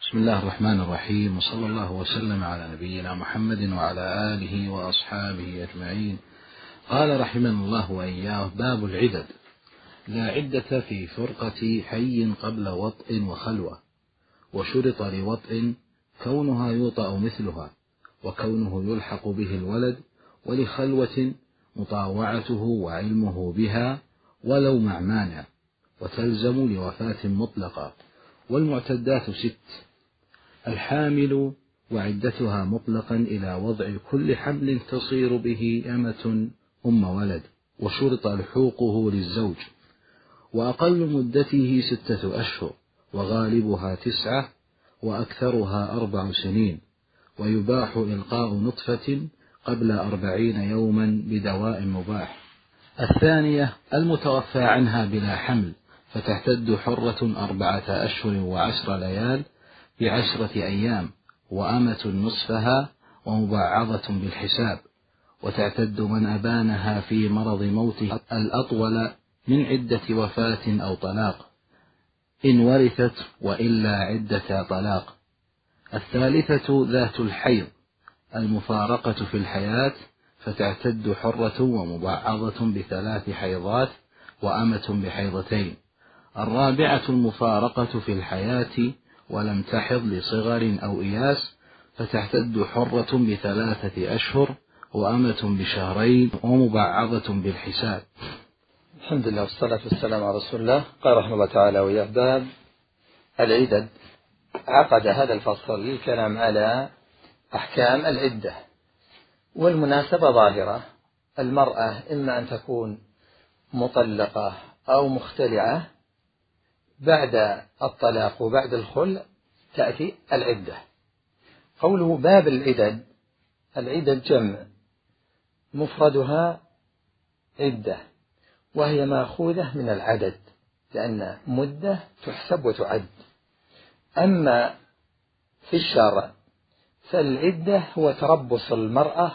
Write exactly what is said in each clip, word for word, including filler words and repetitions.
بسم الله الرحمن الرحيم، وصلى الله وسلم على نبينا محمد وعلى آله وأصحابه أجمعين. قال رحمه الله وإياه: باب العدد. لا عدة في فرقة حي قبل وطء وخلوة، وشرط لوطء كونها يوطأ مثلها، وكونه يلحق به الولد، ولخلوة مطاوعته وعلمه بها ولو مع مانع، وتلزم لوفاة مطلقة. والمعتدات ست: الحامل وعدتها مطلقا إلى وضع كل حمل تصير به أمة أم ولد، وشرط لحوقه للزوج، وأقل مدته ستة أشهر، وغالبها تسعة، وأكثرها أربع سنين. ويباح إلقاء نطفة قبل أربعين يوما بدواء مباح. الثانية: المتوفى عنها بلا حمل، فتعتد حرة أربعة أشهر وعشر ليال بعشرة أيام، وأمة نصفها، ومبعضة بالحساب. وتعتد من أبانها في مرض موته الأطول من عدة وفاة أو طلاق، إن ورثت، وإلا عدة طلاق. الثالثة ذات الحيض المفارقة في الحياة، فتعتد حرة ومبعضة بثلاث حيضات، وأمة بحيضتين. الرابعة المفارقة في الحياة ولم تحض لصغر أو إياس، فتعتد حرة بثلاثة أشهر، وأمة بشهرين، ومبعضة بالحساب. الحمد لله والصلاة والسلام على رسول الله. قال رحمه الله تعالى وياه: باب العدد. عقد هذا الفصل للكلام على أحكام العدة، والمناسبة ظاهرة. المرأة إما أن تكون مطلقة أو مختلعة، بعد الطلاق وبعد الخلع تأتي العدة. قوله باب العدد، العدد جمع، مفردها عدة، وهي مأخوذة من العدد، لأن مدة تحسب وتعد. أما في الشرع فالعدة هو تربص المرأة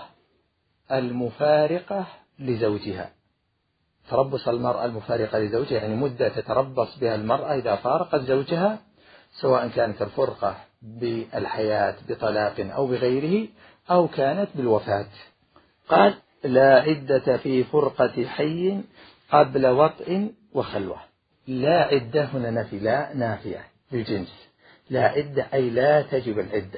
المفارقة لزوجها. تربص المرأة المفارقة لزوجها يعني مدة تتربص بها المرأة إذا فارقت زوجها، سواء كانت الفرقة بالحياة بطلاق أو بغيره، أو كانت بالوفاة. قال: لا عدة في فرقة حي قبل وطء وخلوة. لا عدة هنا نفي، لا نافية بالجنس. لا عدة أي لا تجب العدة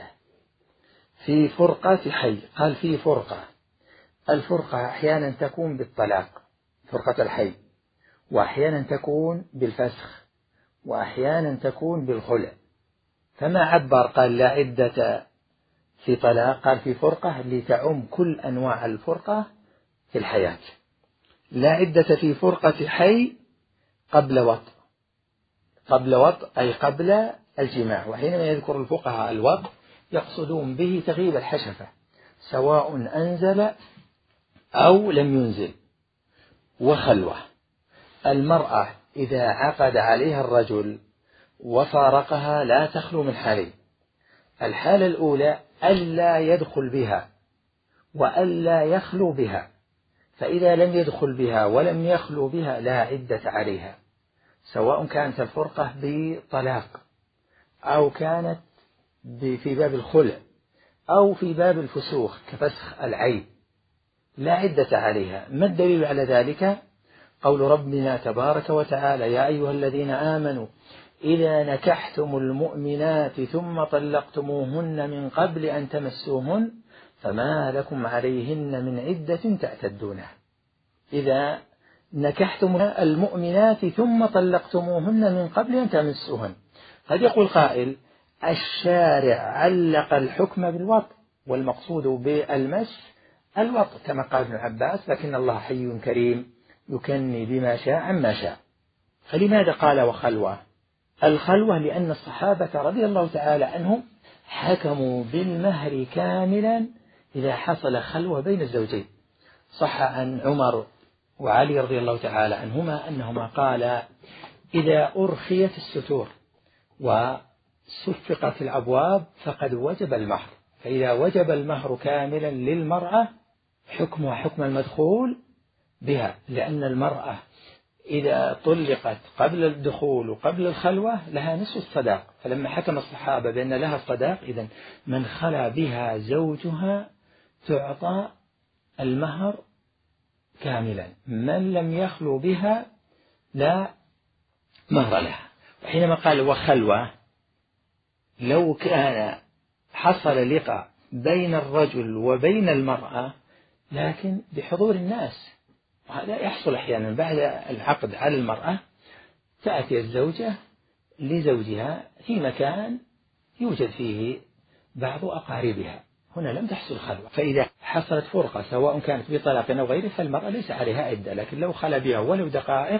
في فرقة حي. قال في فرقة. الفرقة أحيانا تكون بالطلاق، فرقة الحي، وأحيانا تكون بالفسخ، وأحيانا تكون بالخلع. فما عبر قال لا عدة في طلاق، قال في فرقة لتعم كل أنواع الفرقة في الحياة. لا عدة في فرقة حي قبل وطء. قبل وطء أي قبل الجماع. وحينما يذكر الفقهاء الوطء يقصدون به تغيب الحشفة، سواء أنزل أو لم ينزل. وخلوة، المرأة إذا عقد عليها الرجل وفارقها لا تخلو من حالين: الحالة الأولى ألا يدخل بها وألا يخلو بها، فإذا لم يدخل بها ولم يخلو بها لا عدة عليها، سواء كانت الفرقة بطلاق أو كانت في باب الخلع أو في باب الفسوخ كفسخ العيب، لا عدة عليها. ما الدليل على ذلك؟ قول ربنا تبارك وتعالى: يا أيها الذين آمنوا إذا نكحتم المؤمنات ثم طلقتموهن من قبل أن تمسوهن فما لكم عليهن من عدة تعتدونها. إذا نكحتم المؤمنات ثم طلقتموهن من قبل أن تمسوهن. قد يقول قائل: الشارع علق الحكم بالوطء، والمقصود بالمس الوطء كما قال ابن عباس، لكن الله حي كريم يكني بما شاء عما شاء. فلماذا قال وخلوة؟ الخلوة لأن الصحابة رضي الله تعالى عنهم حكموا بالمهر كاملا إذا حصل خلوة بين الزوجين. صح عن عمر وعلي رضي الله تعالى عنهما أنهما قال: إذا أرخيت الستور وسفقت الأبواب فقد وجب المهر. فإذا وجب المهر كاملا للمرأة حكمها حكم المدخول بها، لأن المرأة إذا طلقت قبل الدخول وقبل الخلوة لها نصف الصداق، فلما حكم الصحابة بأن لها الصداق إذن من خلا بها زوجها تعطى المهر كاملا، من لم يخلو بها لا مهر لها. وحينما قال وخلوة، لو كان حصل لقاء بين الرجل وبين المرأة لكن بحضور الناس، وهذا يحصل أحيانا بعد العقد على المرأة، تأتي الزوجة لزوجها في مكان يوجد فيه بعض أقاربها، هنا لم تحصل خلوة، فإذا حصلت فرقة سواء كانت بطلاق أو غيره فالمرأة ليس عليها عدة، لكن لو خلا بها ولو دقائق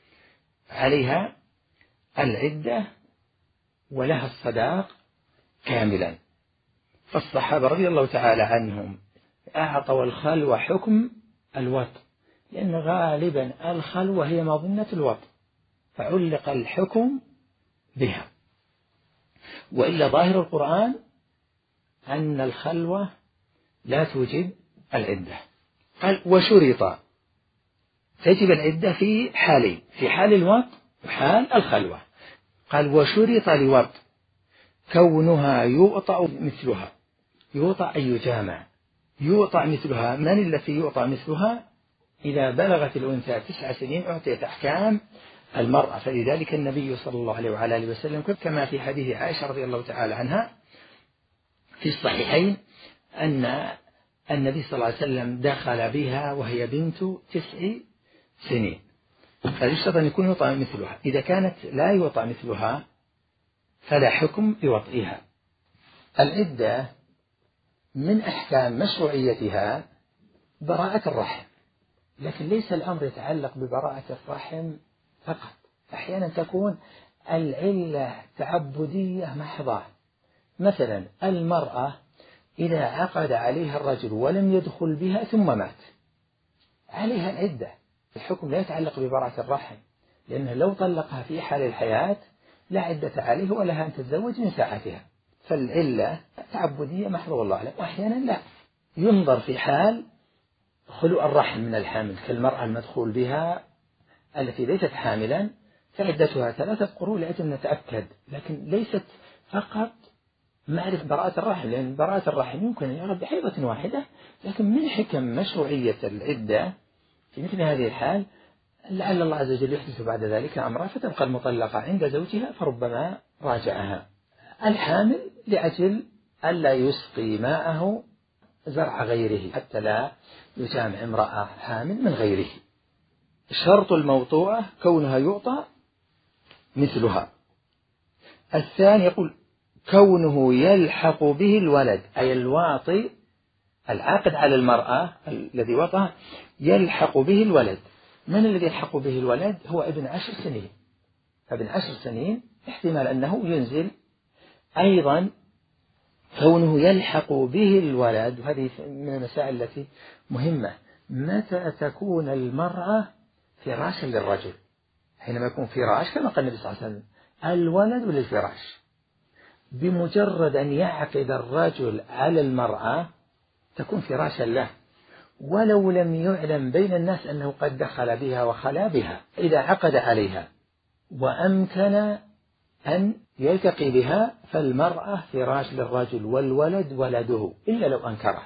عليها العدة ولها الصداق كاملا. فالصحابة رضي الله تعالى عنهم أعطوا الخلوة حكم الوطء، لأن غالبا الخلوة هي مظنة الوطء، فعلق الحكم بها. وإلا ظاهر القرآن أن الخلوة لا توجب العدة. قال وشرط، تجب العدة في حالين، في حال الوطء وحال الخلوة. قال وشرط لوطء كونها يؤطأ مثلها، يؤطأ أي يجامع، يؤطأ مثلها. من التي يؤطأ مثلها؟ إذا بلغت الأنثى تسع سنين أعطيت أحكام المرأة، فلذلك النبي صلى الله عليه وعلى آله وسلم كما في حديث عائشة رضي الله تعالى عنها في الصحيحين أن النبي صلى الله عليه وسلم دخل بها وهي بنت تسع سنين، فيشترط أن يكون يؤطأ مثلها. إذا كانت لا يؤطأ مثلها فلا حكم بوطئها. العدة من أحكام مشروعيتها براءة الرحم، لكن ليس الأمر يتعلق ببراءة الرحم فقط، أحيانا تكون العلة تعبدية محضة. مثلا المرأة إذا عقد عليها الرجل ولم يدخل بها ثم مات عليها العدة، الحكم لا يتعلق ببراءة الرحم، لأنه لو طلقها في حال الحياة لا عدة عليه ولها أن تتزوج من ساعتها، فالعلة تعبدية محضة والله أعلم. وأحيانا لا، ينظر في حال خلو الرحم من الحمل، كالمرأة المدخول بها التي ليست حاملا فعدتها ثلاثة قروء لأجل نتأكد، لكن ليست فقط معرفة براءة الرحم، لأن براءة الرحم يمكن أن يعرف بحيضة واحدة، لكن من حكم مشروعية العدة في مثل هذه الحال لعل الله عز وجل يحدث بعد ذلك أمرا فتبقى المطلقة عند زوجها فربما راجعها. الحامل لأجل ألا يسقي ماءه زرع غيره حتى لا يجامع امرأة حامل من غيره. شرط الموطوءة كونها يعطى مثلها. الثاني يقول كونه يلحق به الولد، أي الواطي العاقد على المرأة الذي وطأ يلحق به الولد. من الذي يلحق به الولد؟ هو ابن عشر سنين، ابن عشر سنين احتمال أنه ينزل. أيضا كونه يلحق به الولد، وهذه من المسائل التي مهمة، متى تكون المرأة فراشا للرجل؟ حينما يكون فراش كما قال النبي صلى الله عليه وسلم الولد للفراش، بمجرد أن يعقد الرجل على المرأة تكون فراشا له، ولو لم يعلم بين الناس أنه قد دخل بها وخلا بها. إذا عقد عليها وأمكن أن يلتقي بها فالمرأة فراش للرجل والولد ولده إلا لو أنكره.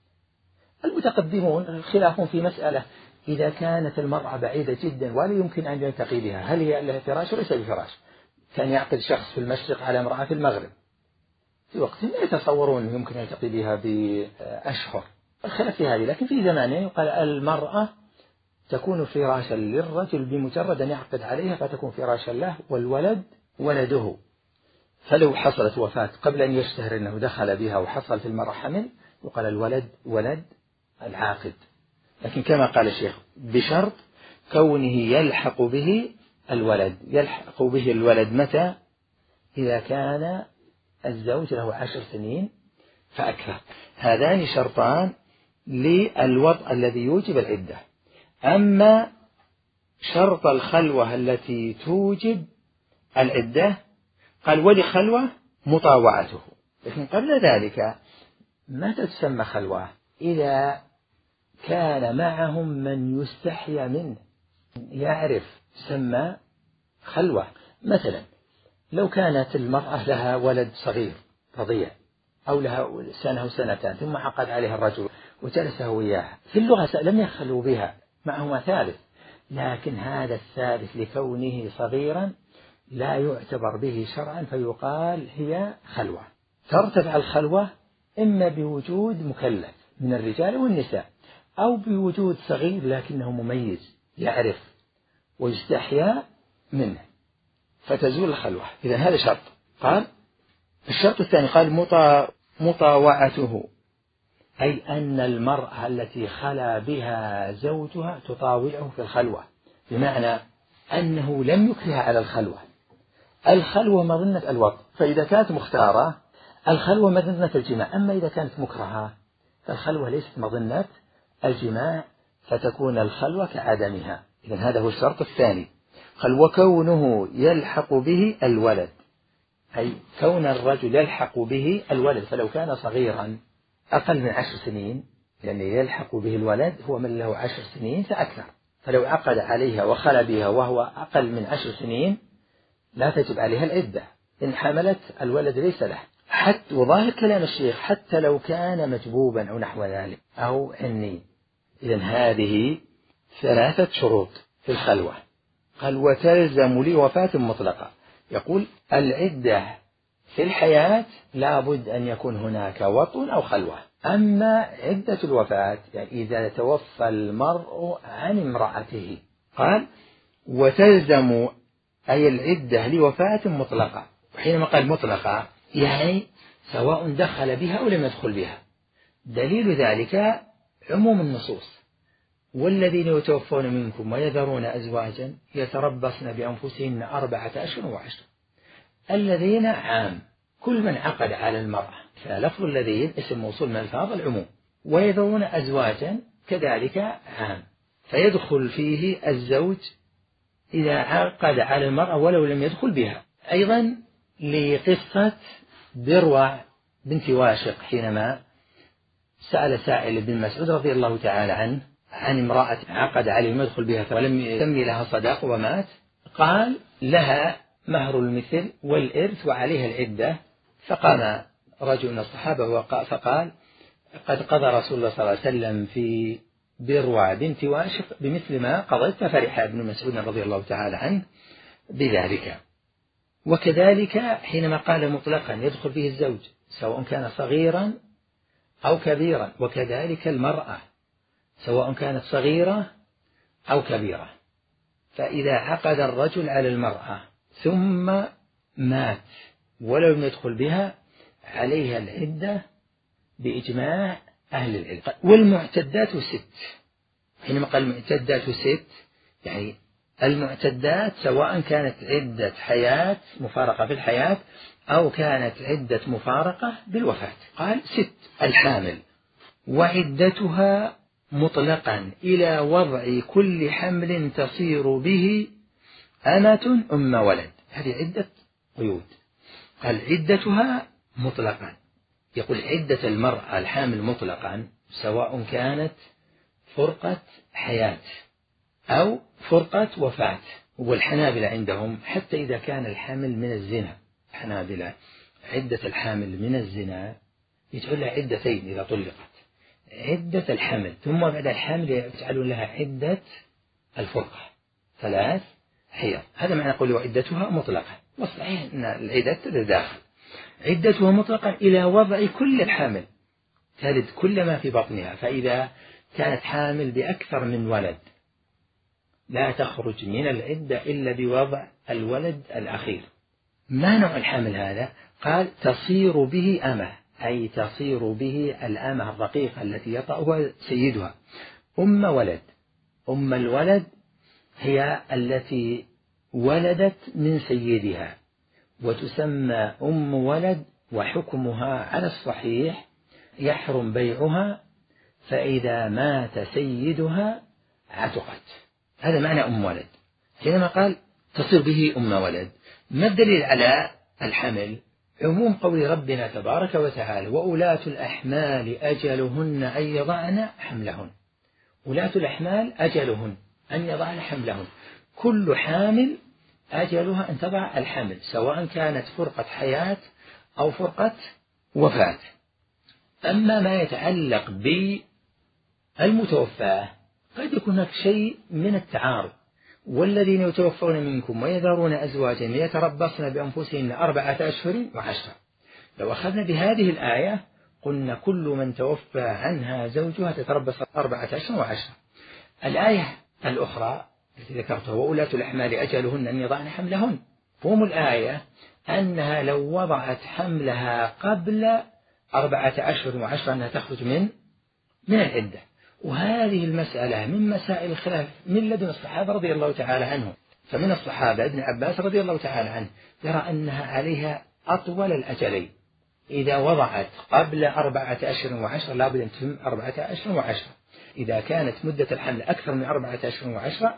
المتقدمون خلافهم في مسألة إذا كانت المرأة بعيدة جدا ولا يمكن أن يلتقي بها هل هي لها فراش وليس بفراش؟ كان يعقد شخص في المشرق على امرأة في المغرب في وقت لا يتصورون يمكن أن يلتقي بها بأشهر، الخلاف في هذه. لكن في زمانه يقال المرأة تكون فراشا للرجل بمجرد أن يعقد عليها فتكون فراشا له والولد ولده. فلو حصلت وفاة قبل أن يشتهر أنه دخل بها وحصل في المرأة حمل يقال الولد ولد العاقد. لكن كما قال الشيخ بشرط كونه يلحق به الولد. يلحق به الولد متى؟ إذا كان الزوج له عشر سنين فأكثر. هذان شرطان للوضع الذي يوجب العدة. أما شرط الخلوة التي توجب العدة قال ولخلوة مطاوعته، لكن قبل ذلك متى تسمى خلوة؟ إذا كان معهم من يستحيا منه، يعرف تسمى خلوة. مثلا لو كانت المرأة لها ولد صغير رضيع أو لها سنة وسنتان ثم عقد عليها الرجل وجلسه وياها، في اللغة لم يخلوا بها، معهما ثالث، لكن هذا الثالث لكونه صغيرا لا يعتبر به شرعا فيقال هي خلوة. ترتفع الخلوة إما بوجود مكلف من الرجال والنساء أو بوجود صغير لكنه مميز يعرف ويستحيا منه فتزول الخلوة. إذا هذا شرط. قال الشرط الثاني قال مطاوعته، أي أن المرأة التي خلا بها زوجها تطاوعه في الخلوة، بمعنى أنه لم يكره على الخلوة. الخلوة مظنة الوطء، فإذا كانت مختارة الخلوة مظنة الجماع، أما إذا كانت مكرهة فالخلوة ليست مظنة الجماع فتكون الخلوة كعدمها. إذن هذا هو الشرط الثاني. قال وكونه يلحق به الولد، أي كون الرجل يلحق به الولد، فلو كان صغيرا أقل من عشر سنين، يعني يلحق به الولد هو من له عشر سنين فأكثر، فلو عقد عليها وخلى بها وهو أقل من عشر سنين لا تجب عليها العدة، إن حملت الولد ليس له. حتى وظاهر كلام الشيخ حتى لو كان مجبوبا أو نحو ذلك أو عني. إذن هذه ثلاثة شروط في الخلوة. قال وتلزم لوفاة مطلقة، يقول العدة في الحياة لا بد أن يكون هناك وطن أو خلوة. أما عدة الوفاة يعني إذا توفى المرء عن امرأته، قال وتلزم أي العدة لوفاة مطلقة. وحينما قال مطلقة يعني سواء دخل بها أو لم يدخل بها. دليل ذلك عموم النصوص والذين يتوفون منكم ويذرون أزواجا يتربصن بأنفسهن أربعة أشهر وعشر. الذين عام كل من عقد على المرأة، فلفظ الذين اسم موصول من ألفاظ العموم، ويذرون أزواجا كذلك عام، فيدخل فيه الزوج إذا عقد على المرأة ولو لم يدخل بها. أيضا لقصة بروع بنت واشق حينما سأل سائل بن مسعود رضي الله تعالى عنه عن امرأة عقد عليه ما يدخل بها فلم يسمي لها صداق ومات، قال لها مهر المثل والإرث وعليها العدة. فقام رجل من الصحابة فقال قد قضى رسول الله صلى الله عليه وسلم في بروع بنت واشق بمثل ما قضيت، ففرح ابن مسعود رضي الله تعالى عنه بذلك. وكذلك حينما قال مطلقا يدخل فيه الزوج سواء كان صغيرا أو كبيرا، وكذلك المرأة سواء كانت صغيرة أو كبيرة. فإذا عقد الرجل على المرأة ثم مات ولم يدخل بها عليها العدة بإجماع أهل العلم. والمعتدات ست، حينما قال المعتدات ست يعني المعتدات سواء كانت عدة حياة مفارقة في الحياة أو كانت عدة مفارقة بالوفاة. قال ست الحامل وعدتها مطلقا إلى وضع كل حمل تصير به أمة أم ولد. هذه عدة قيود. قال عدتها مطلقا، يقول عدة المرأة الحامل مطلقا سواء كانت فرقة حياة أو فرقة وفاة. والحنابلة عندهم حتى إذا كان الحامل من الزنا، الحنابلة عدة الحامل من الزنا يجعل لها عدتين إذا طلقت، عدة الحمل ثم بعد الحمل يجعلون لها عدة الفرقة ثلاث حيض. هذا معنى قوله وعدتها مطلقة، والصحيح أن العدة تتداخل. عدتها مطلقا إلى وضع كل الحامل تلد كل ما في بطنها، فإذا كانت حامل بأكثر من ولد لا تخرج من العدة إلا بوضع الولد الأخير. ما نوع الحمل هذا؟ قال تصير به أمه، أي تصير به الأمة الرقيقة التي يطأها سيدها أم ولد. أم الولد هي التي ولدت من سيدها وتسمى أم ولد، وحكمها على الصحيح يحرم بيعها، فإذا مات سيدها عتقت. هذا معنى أم ولد. حينما قال تصير به أم ولد، ما الدليل على الحمل؟ عموم قول ربنا تبارك وتعالى وأولاة الأحمال أجلهن أن يضعن حملهن. أولاة الأحمال أجلهن أن يضعن حملهن. كل حامل أجلها أن تضع الحمل، سواء كانت فرقة حياة أو فرقة وفاة. أما ما يتعلق بالمتوفاة قد يكون هناك شيء من التعارض، والذين يتوفون منكم ويذرون أزواجا يتربصن بأنفسهن أربعة أشهر وعشرة. لو أخذنا بهذه الآية قلنا كل من توفى عنها زوجها تتربص أربعة أشهر وعشرة. الآية الأخرى التي ذكرتها وأولاة الأحمال أجلهن أن يضعن حملهن، فهم الآية أنها لو وضعت حملها قبل أربعة أشهر وعشرة أنها تخرج من من العدة. وهذه المسألة من مسائل الخلاف من لدن الصحابة رضي الله تعالى عنهم. فمن الصحابة ابن عباس رضي الله تعالى عنه يرى أنها عليها أطول الأجلين، إذا وضعت قبل أربعة أشهر وعشرة لابد أن تتم أربعة أشهر وعشرة. إذا كانت مدة الحمل أكثر من أربعة أشهر وعشرة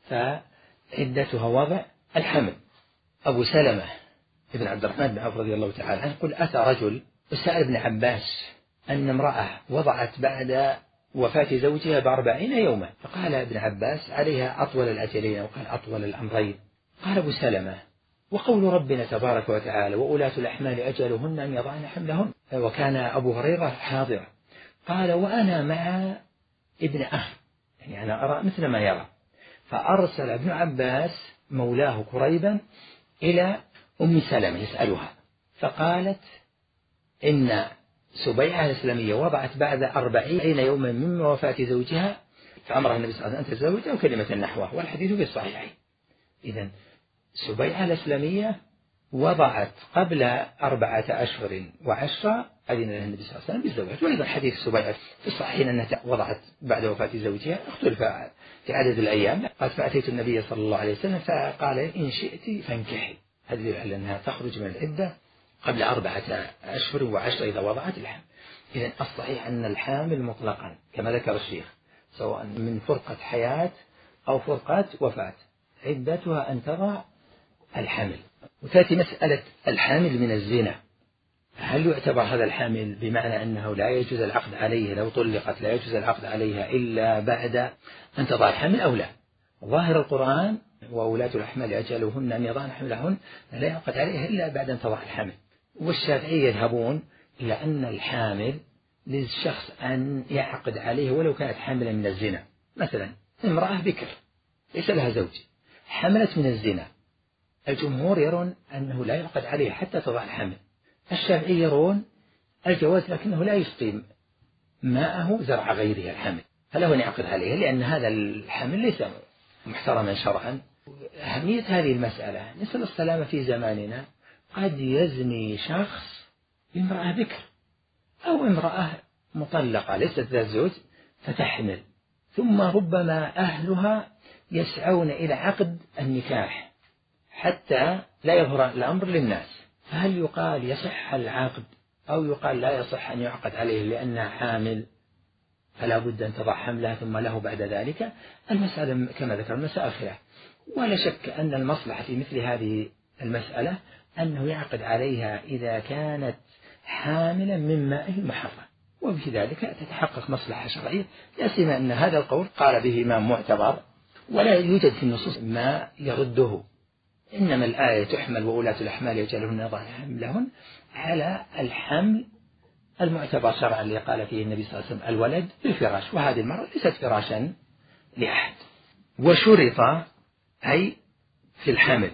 فعدتها وضع الحمل. أبو سلمة ابن عبد الرحمن بن عوف رضي الله تعالى عنه قل أتى رجل وسأل ابن عباس أن امرأة وضعت بعد وفاة زوجها بأربعين يوما، فقال ابن عباس عليها أطول الأجلين، وقال أطول الأمرين. قال أبو سلمة وقول ربنا تبارك وتعالى وأولاة الأحمال أجلهن أن يضعن حملهن، وكان أبو هريرة حاضرا. قال وأنا مع ابن أخ، يعني أنا أرى مثل ما يرى. فأرسل ابن عباس مولاه قريبا إلى أم سلمة يسألها، فقالت إن سبيعة الإسلامية وضعت بعد أربعين يوما من وفاة زوجها، فأمرها النبي صلى الله عليه وسلم أن تتزوج أو كلمة نحوه، والحديث في الصحيحين. إذن سبيعة الإسلامية وضعت قبل أربعة أشهر وعشرة، أذن لها النبي صلى الله عليه وسلم بالزواج. وأيضا حديث سبيعة في الصحيحين أنها وضعت بعد وفاة زوجها، اختلف في عدد الأيام. قالت فأتيت النبي صلى الله عليه وسلم فقال إن شئت فانكحي، هذه على أنها تخرج من العدة قبل أربعة أشهر وعشرة إذا وضعت الحمل. إذن الصحيح أن الحامل مطلقا كما ذكر الشيخ سواء من فرقة حياة أو فرقة وفاة عدتها أن تضع الحمل. وتأتي مسألة الحامل من الزنا، هل يعتبر هذا الحامل بمعنى أنه لا يجوز العقد عليه لو طلقت لا يجوز العقد عليها إلا بعد أن تضع الحمل أو لا؟ ظاهر القرآن وأولاة الأحمال أجلهن أن يضعن حملهن لا يعقد عليها إلا بعد أن تضع الحمل. والشافعية يذهبون إلى أن الحامل للشخص أن يعقد عليه ولو كانت حاملا من الزنا. مثلا امرأة بكر ليس لها زوج حملت من الزنا، الجمهور يرون أنه لا يعقد عليها حتى تضع الحمل. الشافعي يرون الجواز لكنه لا يسقي ماءه زرع غيره الحمل، فله أن يعقد عليها لأن هذا الحمل ليس محترما شرعا. أهمية هذه المسألة نسأل السلامة في زماننا، قد يزني شخص بامرأة بكر أو امرأة مطلقة ليست ذات زوج فتحمل، ثم ربما أهلها يسعون إلى عقد النكاح حتى لا يظهر الأمر للناس، فهل يقال يصح العقد أو يقال لا يصح أن يعقد عليه لأنها حامل فلا بد أن تضع حملها ثم له بعد ذلك؟ المسألة كما ذكر المسألة خلاف، ولا شك أن المصلحة في مثل هذه المسألة أنه يعقد عليها إذا كانت حاملا من مائه المحرم، وفي ذلك تتحقق مصلحة شرعية، لا سيما أن هذا القول قال به إمام معتبر ولا يوجد في النصوص ما يرده. إنما الآية تحمل وأولاة الأحمال يجعلهن يضعن حملهن على الحمل المعتبر شرعا اللي قال فيه النبي صلى الله عليه وسلم الولد بالفراش، وهذه المرأة ليست فراشا لأحد. وشرط أي في الحمل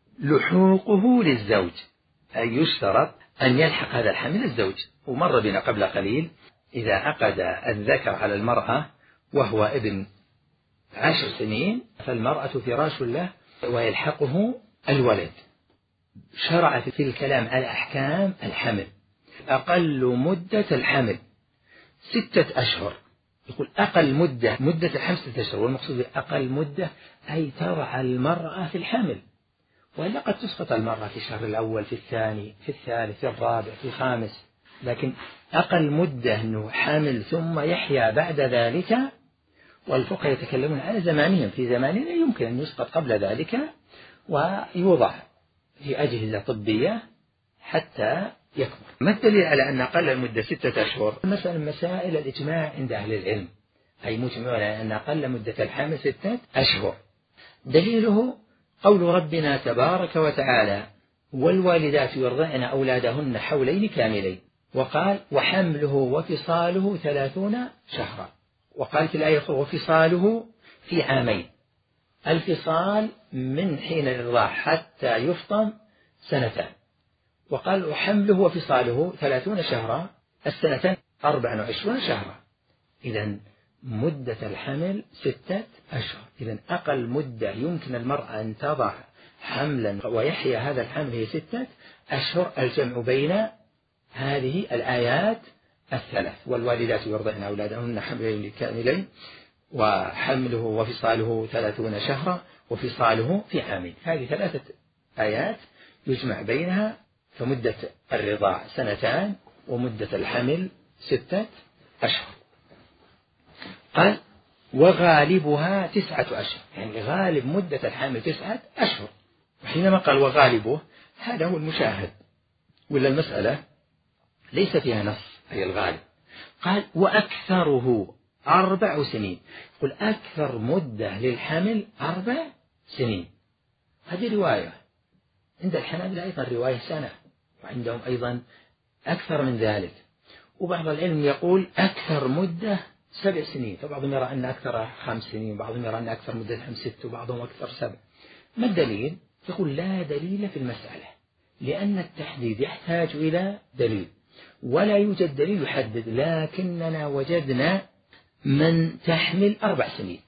لحوقه للزوج، أي يشترط أن يلحق هذا الحمل الزوج. ومر بنا قبل قليل إذا عقد الذكر على المرأة وهو ابن عشر سنين فالمرأة فراش له ويلحقه الولد. شرع في الكلام على أحكام الحمل. أقل مدة الحمل ستة أشهر، يقول أقل مدة مدة الحمل ستة أشهر، والمقصود أقل مدة أي ترعى المرأة في الحمل، وإلا قد تسقط المرأة في الشهر الأول في الثاني في الثالث في الرابع في الخامس، لكن أقل مدة أنه حامل ثم يحيا بعد ذلك. والفقهاء يتكلمون على زمانهم، في زماننا يمكن أن يسقط قبل ذلك ويوضع في أجهزة طبية حتى يكبر. ما الدليل على أن أقل المدة ستة أشهر؟ مثلا مسائل الإجماع عند أهل العلم أي مجمع على أن أقل مدة الحمل ستة أشهر. دليله قول ربنا تبارك وتعالى: والوالدات يرضعن أولادهن حولين كاملين، وقال: وحمله وفصاله ثلاثون شهرا، وقال في الآية: وفصاله في عامين. الفصال من حين الرضاع حتى يفطم سنتان، وقال: وحمله وفصاله ثلاثون شهرا، السنتان أربع وعشرون شهرا. إذن مدة الحمل ستة أشهر. إذن أقل مدة يمكن المرأة أن تضع حملا ويحيا هذا الحمل هي ستة أشهر. الجمع بين هذه الآيات الثلاث: والوالدات يرضعن أولادهن حملين كاملين، وحمله وفصاله ثلاثون شهرا، وفصاله في عامين. هذه ثلاثة آيات يجمع بينها، فمدة الرضاع سنتان ومدة الحمل ستة أشهر. قال: وغالبها تسعة أشهر، يعني غالب مدة الحمل تسعة أشهر. وحينما قال وغالبه هذا هو المشاهد، ولا المسألة ليس فيها نص أي الغالب. قال: وأكثره أربع سنين. قل أكثر مدة للحمل أربع سنين. هذه رواية عند الحنابلة، أيضا رواية سنة، وعندهم أيضا أكثر من ذلك. وبعض العلم يقول أكثر مدة سبع سنين، فبعضهم يرى أن أكثر خمس سنين، وبعضهم يرى أن أكثر مدة الحمل ست، وبعضهم أكثر سبع. ما الدليل؟ يقول لا دليل في المسألة، لأن التحديد يحتاج إلى دليل، ولا يوجد دليل يحدد. لكننا وجدنا من تحمل أربع سنين،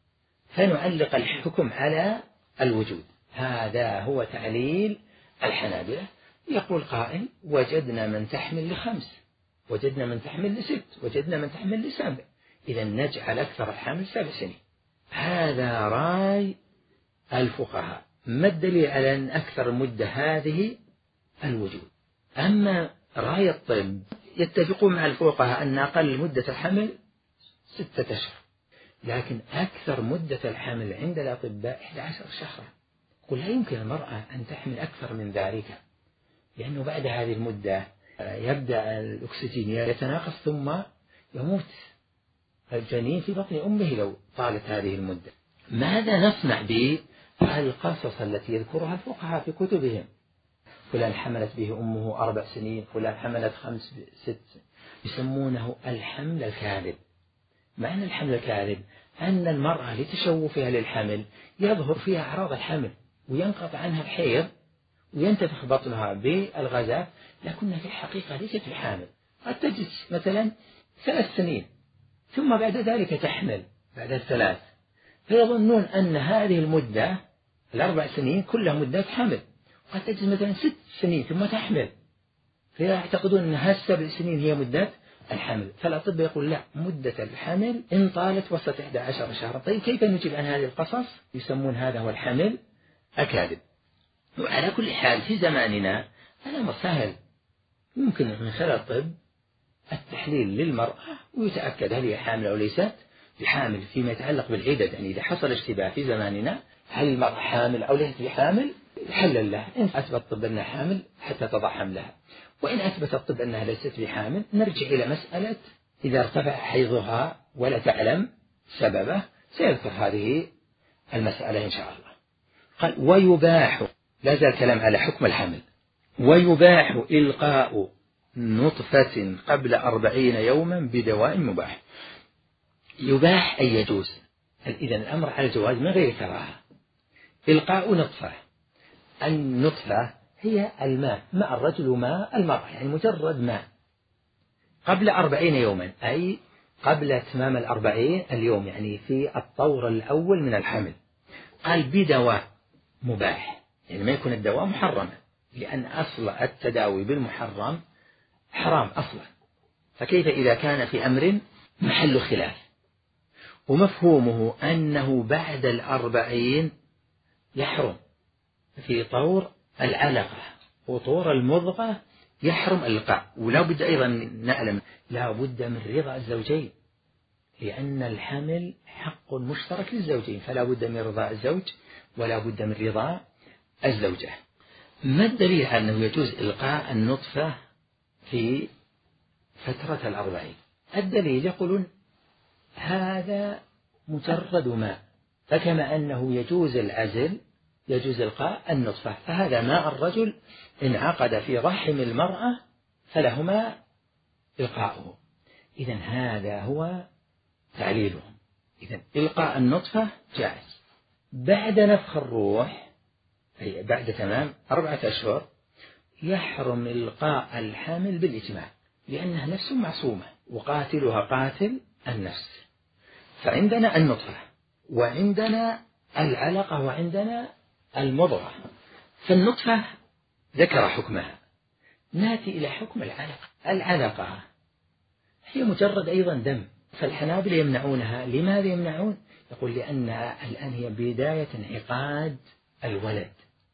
فنعلق الحكم على الوجود. هذا هو تعليل الحنابلة. يقول قائل: وجدنا من تحمل لخمس، وجدنا من تحمل لست، وجدنا من تحمل لسبع، إذا نجعل أكثر الحمل سبع سنين. هذا رأي الفقهاء. ما الدليل على أن أكثر مدة هذه الوجود؟ أما رأي الطب يتفقون مع الفقهاء أن أقل مدة الحمل ستة أشهر، لكن أكثر مدة الحمل عند الأطباء إحدى عشر شهرا. قل لا يمكن المرأة أن تحمل أكثر من ذلك، لأنه بعد هذه المدة يبدأ الأكسجين يتناقص ثم يموت الجنين في بطن أمه لو طالت هذه المدة. ماذا نصنع بالقصص التي يذكرها الفقهاء في كتبهم؟ فلان حملت به أمه أربع سنين، فلان حملت خمس ست، يسمونه الحمل الكاذب. معنى الحمل الكاذب أن المرأة لتشوفها للحمل يظهر فيها أعراض الحمل وينقطع عنها الحيض وينتفخ بطنها بالغازات، لكنها في الحقيقة ليست بحامل. قد تجد مثلا ثلاث سنين ثم بعد ذلك تحمل بعد الثلاث، فيظنون أن هذه المدة الأربع سنين كلها مدة حمل. قد تجد مثلا ست سنين ثم تحمل، فيعتقدون أن هذه السبع سنين هي مدة الحمل. فالأطباء يقول لا، مدة الحمل إن طالت وصلت إحدى عشر شهرا. طيب كيف نجيب عن هذه القصص؟ يسمون هذا هو الحمل الكاذب. وعلى كل حال في زماننا الأمر سهل، يمكن من خلال الطب التحليل للمرأة ويتأكد هل هي حامل أو ليست بحامل فيما يتعلق بالعدد. يعني إذا حصل اشتباه في زماننا هل المرأة حامل أو ليست بحامل، يحلل له. إن أثبت الطب أنها حامل حتى تضع حملها، وإن أثبت الطب أنها ليست بحامل نرجع إلى مسألة إذا ارتفع حيضها ولا تعلم سببه، سيذكر هذه المسألة إن شاء الله. قال: ويباح، لا زال كلام على حكم الحمل، ويباح إلقاء نطفة قبل أربعين يوما بدواء مباح. يباح أي يجوز، إذن الأمر على الجواز من غير كراهة. إلقاء نطفة، النطفة هي الماء، ماء الرجل وماء المرأة، يعني مجرد ماء، قبل أربعين يوما، أي قبل إتمام الأربعين اليوم، يعني في الطور الأول من الحمل. قال بدواء مباح، يعني ما يكون الدواء محرما، لأن أصل التداوي بالمحرم حرام أصلا، فكيف إذا كان في أمر محل خلاف؟ ومفهومه أنه بعد الأربعين يحرم في طور العلقة وطور المضغة، يحرم اللقاء. ولا بد أيضا نعلم لا بد من رضا الزوجين، لأن الحمل حق مشترك للزوجين، فلا بد من رضا الزوج ولا بد من رضا الزوجة. ما الدليل على أنه يجوز إلقاء النطفة في فترة الأربعين؟ الدليل يقولون هذا مجرد ماء فكما أنه يجوز العزل يجوز إلقاء النطفة، فهذا ماء الرجل انعقد في رحم المرأة فلهما إلقاؤه. إذن هذا هو تعليلهم. إذن إلقاء النطفة جائز. بعد نفخ الروح أي بعد تمام أربعة أشهر يحرم إلقاء الحامل بالإجماع، لأنها نفس معصومة وقاتلها قاتل النفس. فعندنا النطفة وعندنا العلقة وعندنا المضغة. فالنطفة ذكر حكمها، نأتي إلى حكم العلقة. العلقة هي مجرد أيضا دم، فالحنابلة يمنعونها. لماذا يمنعون؟ يقول لأنها الآن هي بداية انعقاد الولد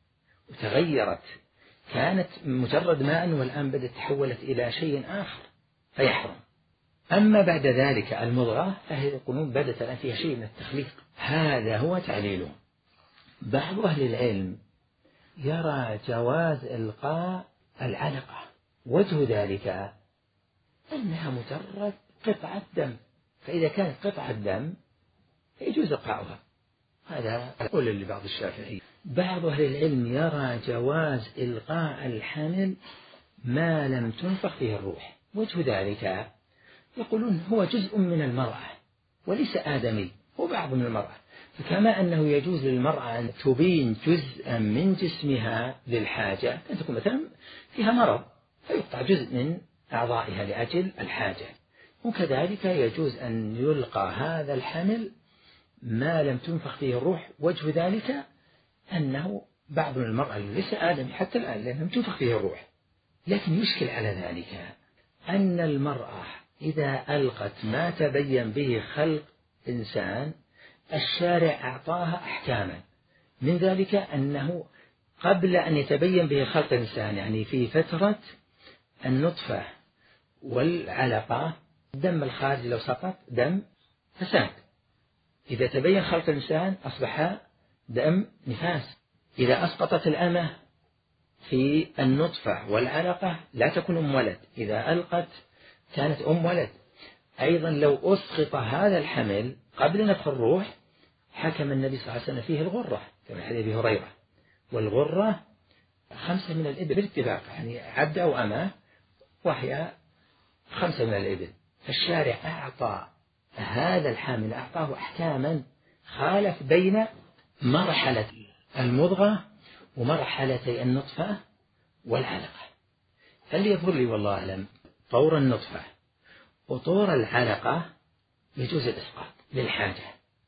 وتغيرت، كانت مجرد ماء والآن بدأت تحولت إلى شيء آخر فيحرم. أما بعد ذلك المضغة فهي يقولون بدأت الآن فيها شيء من التخليق. هذا هو تعليله. بعض أهل العلم يرى جواز إلقاء العلقة، وجه ذلك أنها مجرد قطعة دم، فإذا كانت قطعة دم يجوز إلقاؤها. هذا قول لبعض الشافعي. بعض أهل العلم يرى جواز إلقاء الحمل ما لم تنفخ فيه الروح، وجه ذلك يقولون هو جزء من المرأة وليس آدمي، هو بعض من المرأة. فكما أنه يجوز للمرأة أن تبين جزءا من جسمها للحاجة، أن تكون مثلا فيها مرض فيقطع جزء من أعضائها لأجل الحاجة، وكذلك يجوز أن يلقى هذا الحمل ما لم تنفخ فيه الروح، وجه ذلك أنه بعض من المرأة ليس آدمي حتى الآن لأنه لم تنفخ فيه الروح. لكن يشكل على ذلك أن المرأة إذا ألقت ما تبين به خلق إنسان الشارع أعطاها أحكاما، من ذلك أنه قبل أن يتبين به خلق إنسان، يعني في فترة النطفة والعلقة، الدم الخارج لو سقط دم فساد، إذا تبين خلق الإنسان أصبح دم نفاس. إذا أسقطت الأمة في النطفة والعلقة لا تكون أم ولد، إذا ألقت كانت أم ولد. أيضا لو أسقط هذا الحمل قبل نفخ الروح حكم النبي صلى الله عليه وسلم فيه الغرة كما حديث أبي هريرة، والغرة خمسة من الإبل باتفاق، يعني عبد أو أمة وهي خمسة من الإبل. فالشارع أعطى هذا الحامل أعطاه أحكاما خالف بين مرحلة المضغة ومرحلتي النطفة والعلقة. اللي يظهر لي والله أعلم طور النطفة وطور العلقة يجوز الإسقاط للحاجة،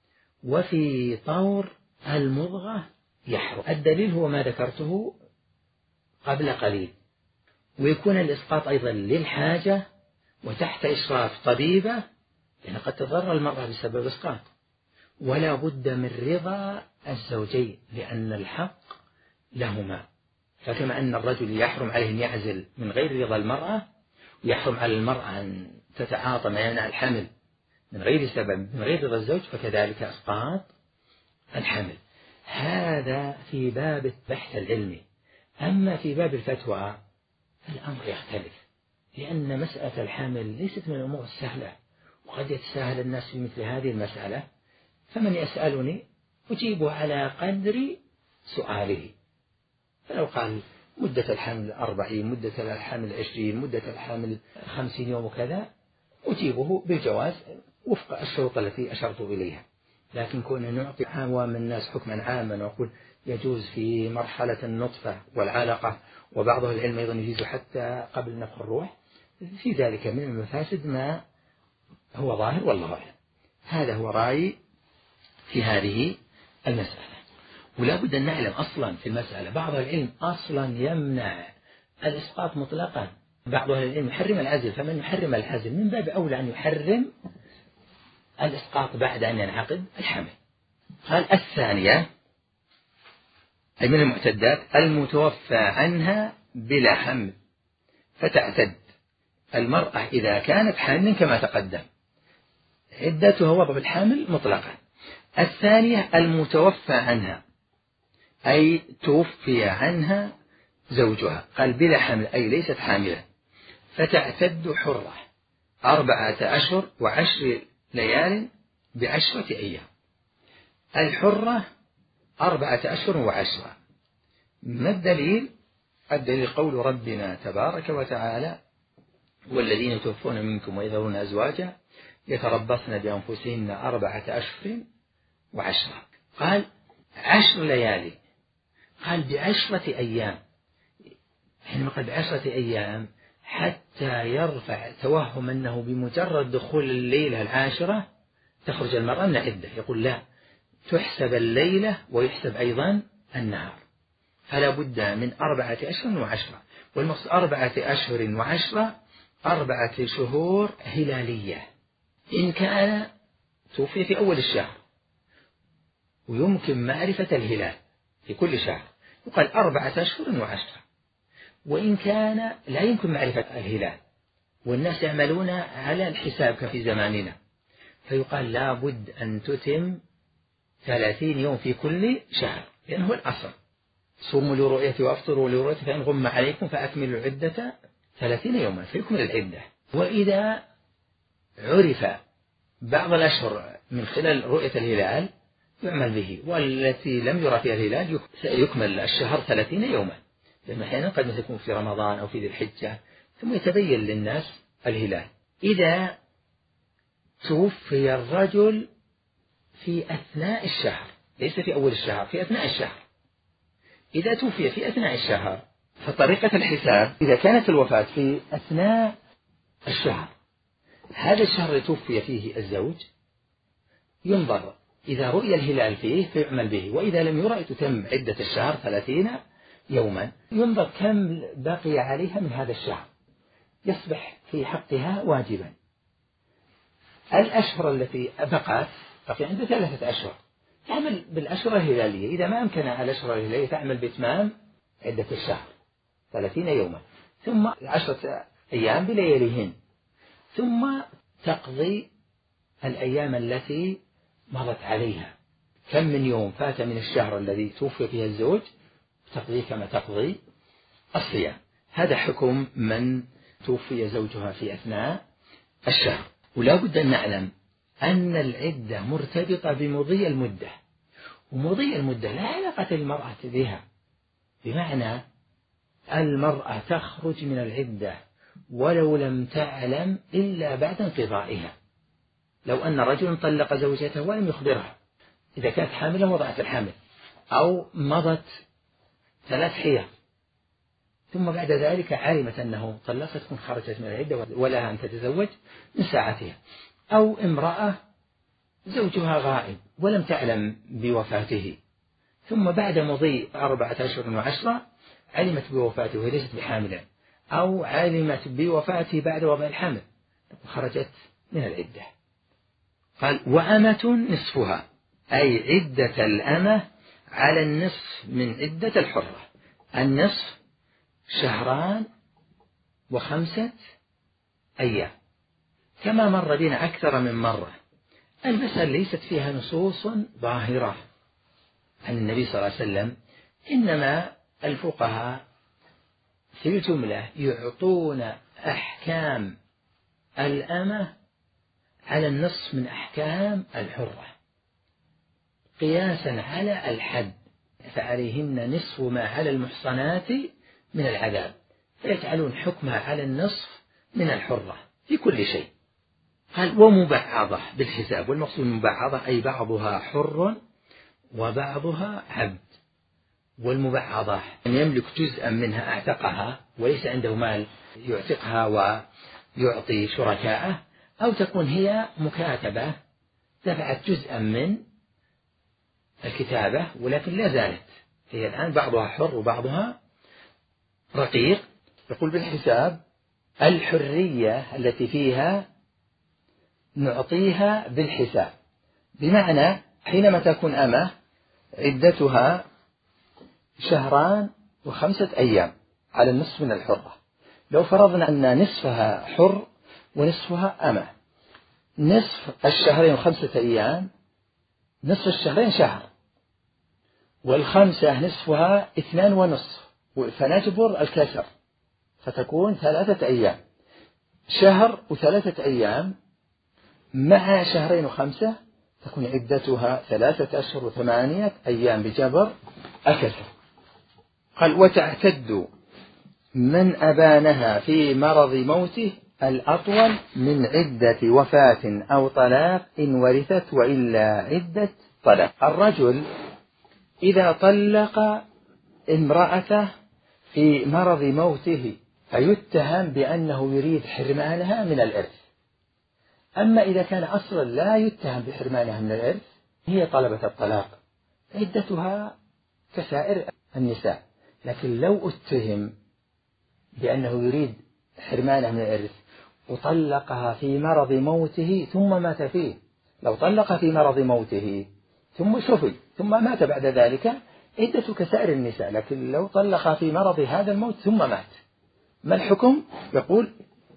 وفي طور المضغة يحرم. الدليل هو ما ذكرته قبل قليل، ويكون الإسقاط أيضا للحاجة وتحت إشراف طبيبة، لأن قد تضر المرأة بسبب الإسقاط، ولا بد من رضا الزوجين لأن الحق لهما. فكما أن الرجل يحرم عليه أن يعزل من غير رضا المرأة، ويحرم على المرأة أن تتعاطى ما يمنع الحمل من غير سبب من غير رضا الزوج، فكذلك إسقاط الحمل. هذا في باب البحث العلمي. أما في باب الفتوى الأمر يختلف، لأن مسألة الحمل ليست من الأمور السهلة، وقد يتساهل الناس في مثل هذه المسألة، فمن يسألني أجيبه على قدر سؤاله. فلو قال مدة الحمل أربعين، مدة الحمل عشرين، مدة الحمل خمسين يوم وكذا، أجيبه بالجواز وفق الشروط التي أشرت إليها. لكن كون نعطي عوام الناس حكما عاما وأقول يجوز في مرحلة النطفة والعلقة، وبعض العلم أيضا يجوز حتى قبل نفخ الروح، في ذلك من المفاسد ما هو ظاهر والله أعلم. هذا هو رأيي في هذه المسألة. ولا بد أن نعلم أصلا في المسألة بعض العلم أصلا يمنع الإسقاط مطلقا، بعض العلم يحرم العزل، فمن يحرم العزل من باب أولى أن يحرم الإسقاط بعد أن ينعقد الحمل. قال الثانية أي من المعتدات المتوفى عنها بلا حمل، فتعتد المرأة إذا كانت حاملا كما تقدم، عدتها وضع الحامل مطلقا. الثانية المتوفى عنها أي توفي عنها زوجها، قال بلا حمل أي ليست حاملة، فتعتد حرة أربعة أشهر وعشر ليال بعشرة أيام. الحرة أربعة أشهر وعشرة. ما الدليل؟ الدليل قول ربنا تبارك وتعالى: والذين يتوفون منكم ويذرون أزواجا يتربصن بأنفسهن أربعة أشهر وعشرة. قال عشر ليالي، قال بعشرة أيام. حينما قال بعشرة أيام حتى يرفع توهم أنه بمجرد دخول الليلة العاشرة تخرج المرأة من عدة، يقول لا، تحسب الليلة ويحسب أيضا النهار، فلا بد من أربعة أشهر وعشرة. والمقصود أربعة أشهر وعشرة أربعة شهور هلالية. إن كان توفي في أول الشهر ويمكن معرفة الهلال في كل شهر يقال أربعة أشهر وعشرة. وإن كان لا يمكن معرفة الهلال والناس يعملون على الحساب كفي زماننا فيقال لا بد أن تتم ثلاثين يوم في كل شهر، لأنه هو الأصل: صوموا لرؤيته وافطروا لرؤيته فإن غم عليكم فأكملوا العدة ثلاثين يوما، فيكمل العدة. وإذا عرف بعض الأشهر من خلال رؤية الهلال يعمل به، والتي لم يرى فيها الهلال يكمل الشهر ثلاثين يوما، لأنه أحيانا قد يكون في رمضان أو في ذي الحجة ثم يتبين للناس الهلال. إذا توفي الرجل في أثناء الشهر، ليس في أول الشهر، في أثناء الشهر، إذا توفي في أثناء الشهر فطريقة الحساب إذا كانت الوفاة في أثناء الشهر، هذا الشهر اللي توفي فيه الزوج ينظر إذا رؤي الهلال فيه فيعمل به، وإذا لم يرأي تتم عدة الشهر ثلاثين يوما. ينظر كم بقي عليها من هذا الشهر يصبح في حقها واجبا. الأشهر التي بقت بقي عندها ثلاثة أشهر تعمل بالأشهر الهلالية، إذا ما أمكنها الأشهر الهلالية تعمل بإتمام عدة الشهر ثلاثين يوما، ثم عشرة أيام بلياليهن، ثم تقضي الأيام التي مضت عليها. كم من يوم فات من الشهر الذي توفي فيها الزوج تقضي كما تقضي الصيام. هذا حكم من توفي زوجها في أثناء الشهر. ولا بد أن نعلم أن العدة مرتبطة بمضي المدة، ومضي المدة لا علاقة للمرأة بها، بمعنى المرأة تخرج من العدة ولو لم تعلم إلا بعد انقضائها. لو أن رجل طلق زوجته ولم يخبرها، إذا كانت حاملة وضعت الحمل، أو مضت ثلاث حيض ثم بعد ذلك علمت أنه طلقت تكون خرجت من العدة ولها أن تتزوج من ساعتها، أو امرأة زوجها غائب ولم تعلم بوفاته ثم بعد مضي أربعة أشهر وعشرة علمت بوفاته وهي ليست بحاملة، أو علمت بوفاته بعد وضع الحمل خرجت من العدة. قال وأمة نصفها، أي عدة الأمة على النصف من عدة الحرة. النصف شهران وخمسة أيام كما مر بنا أكثر من مرة. المسألة ليست فيها نصوص ظاهرة عن النبي صلى الله عليه وسلم، إنما الفقهاء في الجملة يعطون أحكام الأمة على النصف من أحكام الحرة قياسا على الحد، فعليهن نصف ما على المحصنات من العذاب، فيجعلون حكمها على النصف من الحرة في كل شيء. قال ومبعضة بالحساب، والمقصود مبعضة أي بعضها حر وبعضها عبد. والمبعضة أن يملك جزءا منها أعتقها وليس عنده مال يعتقها ويعطي شركاءه، أو تكون هي مكاتبة دفعت جزءا من الكتابة ولكن لا زالت هي الآن بعضها حر وبعضها رقيق. يقول بالحساب الحرية التي فيها نعطيها بالحساب، بمعنى حينما تكون أمة عدتها شهران وخمسة أيام على النصف من الحرة، لو فرضنا أن نصفها حر ونصفها أمة، نصف الشهرين وخمسة أيام نصف الشهرين شهر، والخمسة نصفها اثنان ونصف، فنجبر الكسر فتكون ثلاثة أيام. شهر وثلاثة أيام مع شهرين وخمسة تكون عدتها ثلاثة أشهر وثمانية أيام بجبر الكسر. قال وتعتد من أبانها في مرض موته الأطول من عدة وفاة أو طلاق إن ورثت وإلا عدة طلاق. الرجل إذا طلق امرأته في مرض موته فيتهم بأنه يريد حرمانها من الإرث. أما إذا كان أصلا لا يتهم بحرمانها من الإرث، هي طلبة الطلاق، عدتها كسائر النساء. لكن لو اتهم بأنه يريد حرمانها من الإرث وطلقها في مرض موته ثم مات فيه، لو طلق في مرض موته ثم شفي ثم مات بعد ذلك، عدته كسائر النساء. لكن لو طلق في مرض هذا الموت ثم مات، ما الحكم؟ يقول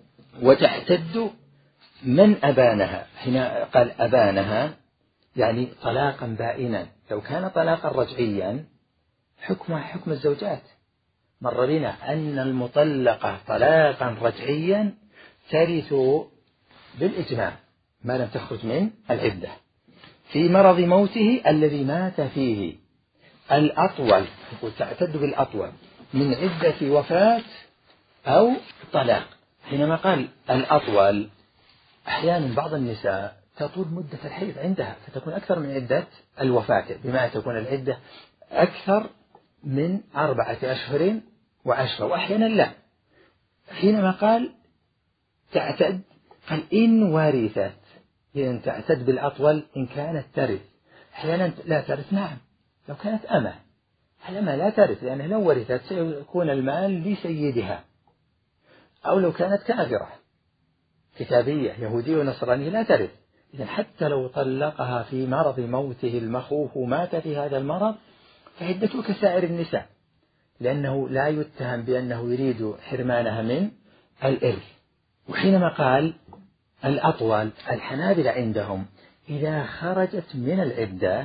وتعتد من أبانها. هنا قال أبانها يعني طلاقا بائنا. لو كان طلاقا رجعيا حكمها حكم الزوجات. مر بنا أن المطلقة طلاقا رجعيا ترث بالإجماع ما لم تخرج من العدة. في مرض موته الذي مات فيه الأطول، يقول تعتد بالأطول من عدة وفاة أو طلاق. حينما قال الأطول، أحيانا بعض النساء تطول مدة الحيض عندها فتكون أكثر من عدة الوفاة، بما تكون العدة أكثر من أربعة أشهر وعشرة، وأحيانا لا. حينما قال تعتد قال إن ورثت، إذن تعتد بالأطول إن كانت ترث. أحيانا لا ترث، نعم، لو كانت أمة الأمة لا ترث، لأنه لو ورثت سيكون المال لسيدها. أو لو كانت كافرة كتابية يهودية ونصرانية لا ترث. إذن حتى لو طلقها في مرض موته المخوف ومات في هذا المرض فعدته كسائر النساء، لأنه لا يتهم بأنه يريد حرمانها من الإرث. وحينما قال الأطول، الحنابلة عندهم إذا خرجت من العدة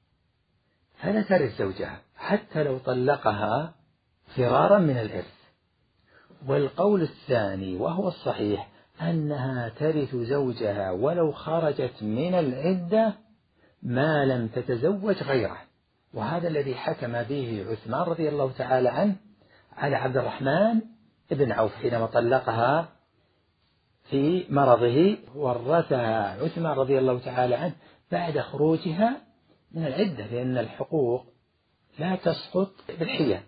فلا ترث زوجها حتى لو طلقها فرارا من الإرث. والقول الثاني وهو الصحيح أنها ترث زوجها ولو خرجت من العدة ما لم تتزوج غيره. وهذا الذي حكم به عثمان رضي الله تعالى عنه على عبد الرحمن بن عوف حينما طلقها في مرضه، ورثها عثمان رضي الله تعالى عنه بعد خروجها من العدة، لأن الحقوق لا تسقط بالحيل.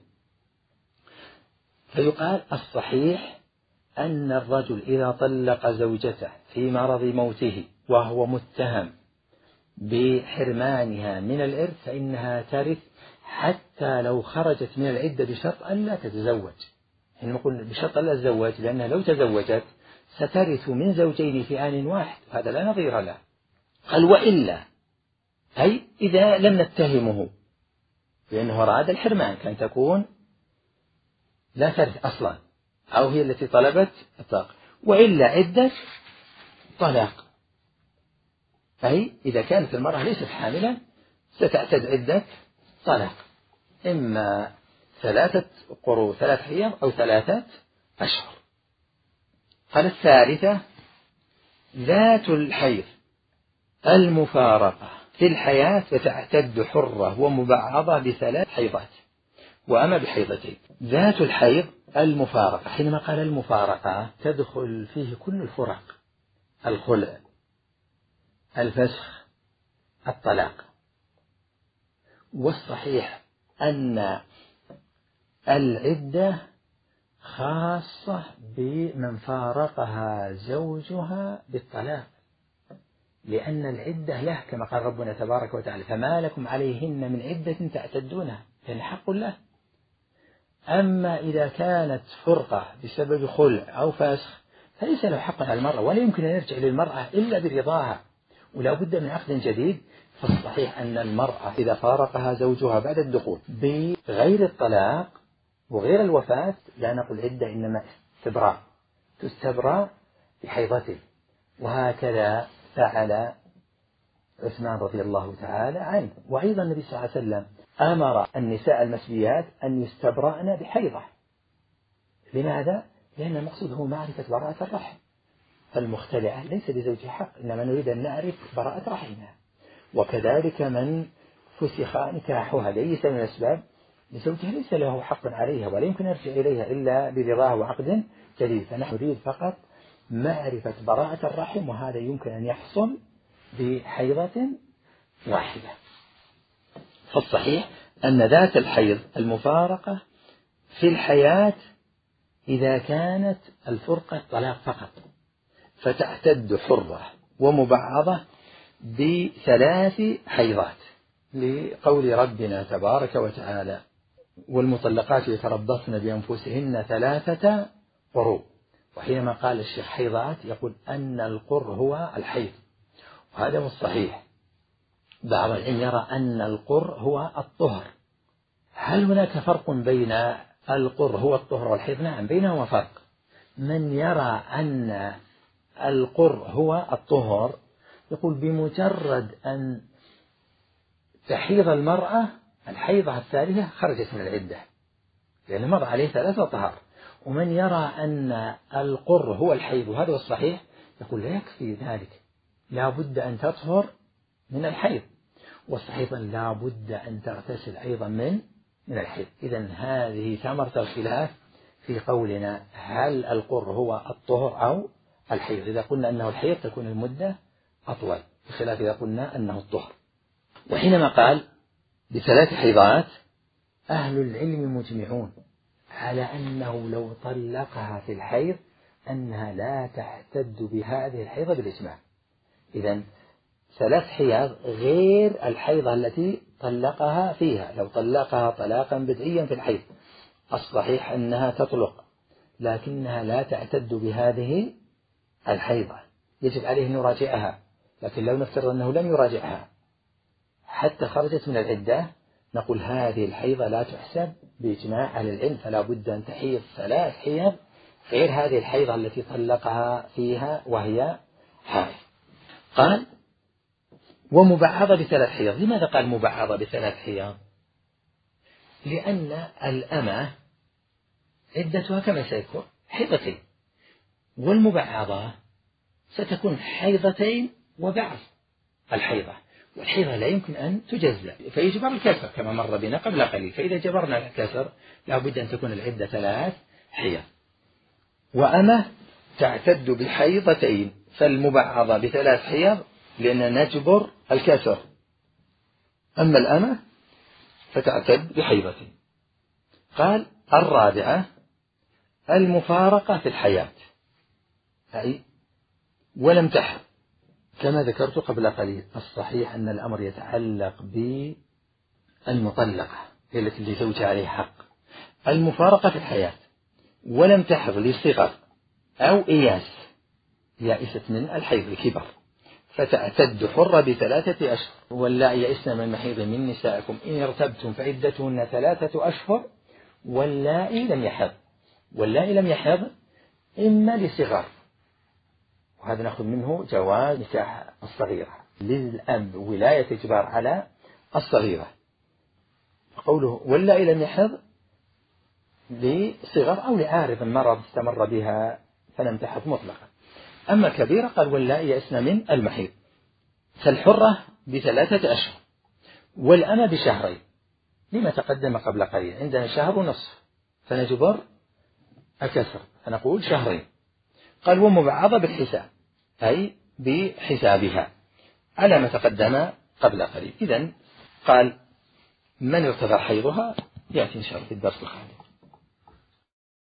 فيقال الصحيح أن الرجل إذا طلق زوجته في مرض موته وهو متهم بحرمانها من الإرث فإنها ترث حتى لو خرجت من العدة بشرط أن لا تتزوج. يعني نقول بشرط أن لا تتزوج، لأنها لو تزوجت سترث من زوجين في آن واحد، هذا لا نظير له. قال وإلا، أي إذا لم نتهمه لأنه أراد الحرمان، كان تكون لا ترث أصلا أو هي التي طلبت الطلاق. وإلا عدة طلاق، أي إذا كانت المرأة ليست حاملا ستعتد عدة طلاق، إما ثلاثة قروء ثلاث حيض أو ثلاثة أشهر. قال الثالثة ذات الحيض المفارقة في الحياة فتعتد حرة ومبعضة بثلاث حيضات وأما بحيضتين. ذات الحيض المفارقة، حينما قال المفارقة تدخل فيه كل الفرق: الخلع، الفسخ، الطلاق. والصحيح أن العدة خاصة بمن فارقها زوجها بالطلاق، لأن العدة له كما قال ربنا تبارك وتعالى: فما لكم عليهن من عدة تعتدونها، فإن حق له. أما إذا كانت فرقة بسبب خلع أو فسخ فليس له حق على المرأة، ولا يمكن أن يرجع للمرأة إلا برضاها، ولا بد من عقد جديد. فالصحيح أن المرأة إذا فارقها زوجها بعد الدخول بغير الطلاق وغير الوفاة لا نقول عدة، إنما استبراء، تستبرأ بحيضته. وهكذا فعل عثمان رضي الله تعالى عنه. وأيضا النبي صلى الله عليه وسلم أمر النساء المسبيات أن يستبرأن بحيضة. لماذا؟ لأن المقصود هو معرفة براءة الرحم، فالمختلعة ليس لزوجها حق، إنما نريد أن نعرف براءة رحمها. وكذلك من فسخ نكاحها لأي سبب من الأسباب لزوجها ليس له حق عليها ولا يمكن يرجع إليها إلا برضاها وعقد جديد. فنحن نريد فقط معرفة براءة الرحم، وهذا يمكن أن يحصل بحيضة واحدة. فالصحيح أن ذات الحيض المفارقة في الحياة إذا كانت الفرقة طلاق فقط فتعتد حرة ومبعضة بثلاث حيضات، لقول ربنا تبارك وتعالى: والمطلقات يتربصن بأنفسهن ثلاثة قروء. وحينما قال الشيخ حيضات يقول أن القر هو الحيض، وهذا مش صحيح. بعض العلم يرى أن القر هو الطهر. هل هناك فرق بين القر هو الطهر والحيض؟ نعم، بينهما فرق. من يرى أن القر هو الطهر يقول بمجرد أن تحيض المرأة الحيضة الثالثة خرجت من العدة، لأن مر عليه ثلاثة طهر. ومن يرى أن القر هو الحيض وهذا الصحيح يقول لا يكفي ذلك، لا بد أن تطهر من الحيض، والصحيح لا بد أن تغتسل أيضا من من الحيض. إذن هذه ثمرة الخلاف في قولنا هل القر هو الطهر أو الحيض. إذا قلنا أنه الحيض تكون المدة أطول، بخلاف إذا قلنا أنه الطهر. وحينما قال بثلاث حيضات أهل العلم مجمعون على أنه لو طلقها في الحيض أنها لا تعتد بهذه الحيضة بالإجماع. إذن ثلاث حيض غير الحيضة التي طلقها فيها. لو طلقها طلاقا بدعيا في الحيض الصحيح أنها تطلق، لكنها لا تعتد بهذه الحيضة، يجب عليه أن يراجعها. لكن لو نفترض أنه لم يراجعها حتى خرجت من العدة نقول هذه الحيضة لا تحسب بإجماع أهل العلم، فلا بد أن تحيض ثلاث حيض غير هذه الحيضة التي طلقها فيها وهي حائض. قال ومبعضة بثلاث حيض. لماذا قال مبعضة بثلاث حيض؟ لأن الأمة عدتها كما سيكون حيضتين، والمبعضة ستكون حيضتين وبعض الحيضة، والحيضة لا يمكن أن تجزأ فيجبر الكسر كما مر بنا قبل قليل. فإذا جبرنا الكسر لا بد أن تكون العدة ثلاث حيض. وأمة تعتد بحيضتين، فالمبعضة بثلاث حيض لأن نجبر الكسر. أما الأمة فتعتد بحيضتين. قال الرابعة المفارقة في الحياة، أي ولم تحض كما ذكرت قبل قليل. الصحيح أن الأمر يتعلق بالمطلقة التي لزوجها عليه حق. المفارقة في الحياة ولم تحض لصغر أو إياس، يائسة من الحيض الكبر، فتعتد حرة بثلاثة أشهر. واللائي يئسن من المحيض من نسائكم إن ارتبتم فعدتهن ثلاثة أشهر واللائي لم يحض. واللائي لم يحض إما لصغر، وهذا نأخذ منه جواز نكاح الصغيرة، للأب ولاية إجبار على الصغيرة. قوله واللائي لم يحض لصغر أو لعارض مرض استمر بها فلم تحض مطلقا. أما كبيرة قال واللائي يئسن من المحيض. فالحرة بثلاثة أشهر والأمة بشهرين، لما تقدم قبل قليل عندنا شهر ونصف فنجبر الكسر فنقول شهرين. قال ومبعضة بالحساب، أي بحسابها على ما تقدم قبل قليل. إذن قال من ارتفع حيضها يأتي إن شاء الله في الدرس القادم.